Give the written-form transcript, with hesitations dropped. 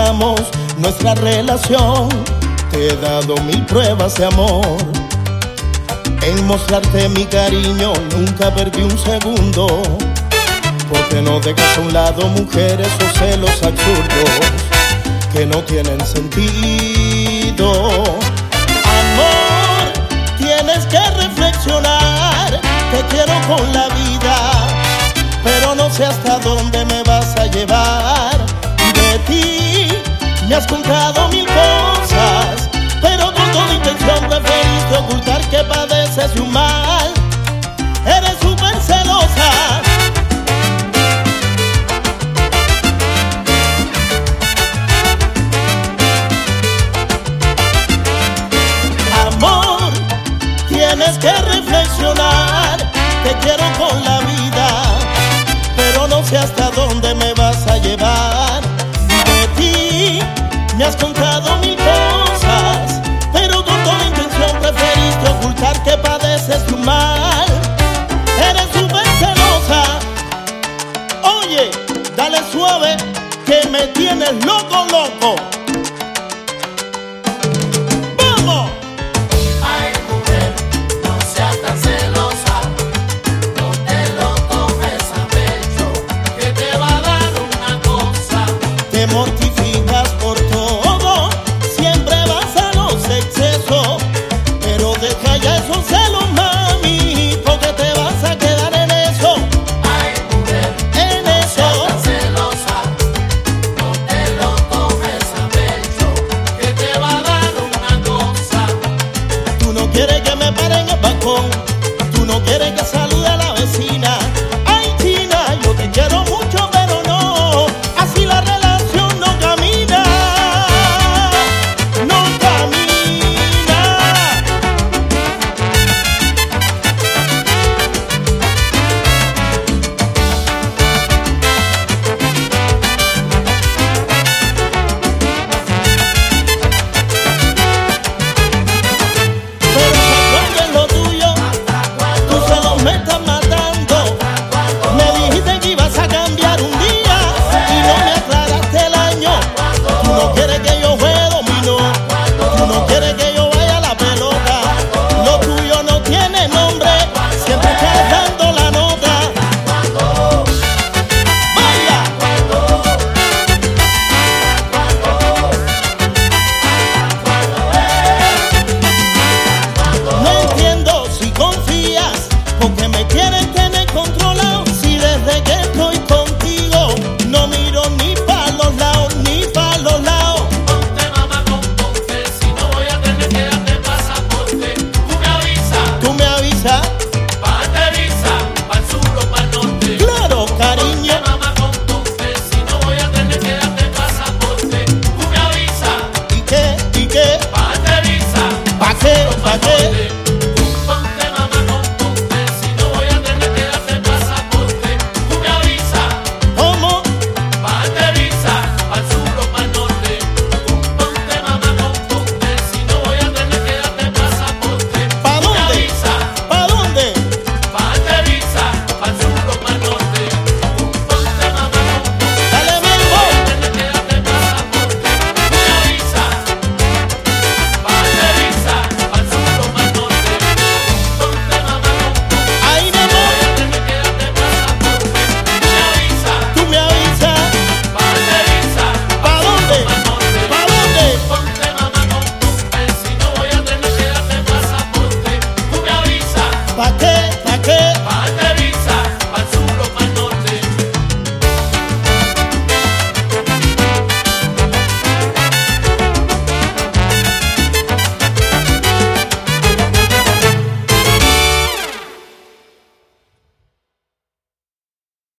iniciamos nuestra relación, te he dado mil pruebas de amor. En mostrarte mi cariño nunca perdí un segundo, porque no dejas a un lado mujeres o celos absurdos que no tienen sentido. Amor, tienes que reflexionar, te quiero con la vida, pero no sé hasta dónde me vas a llevar. De ti me has contado mil cosas, pero con toda intención preferiste ocultar que padeces de un mal. Eres súper celosa. Amor, tienes que reflexionar, te quiero con la vida, pero no sé hasta dónde me vas a llevar. De ti me has contado mil cosas, pero con toda intención preferiste ocultar que padeces de un mal. Eres súper celosa. Oye, dale suave que me tienes loco, loco. ¡Vamos! Ay, mujer, no seas tan celosa, no te lo tomes a pecho, que te va a dar una cosa. Te mortificas por todo, siempre vas a los excesos, pero deja ya esos celos, mami, porque te vas a quedar en eso. Ay, mujer, En no seas eso. tan celosa, no te lo tomes a pecho, que te va a dar una cosa. Tú no quieres que me pare en el balcón, tú no quieres que salga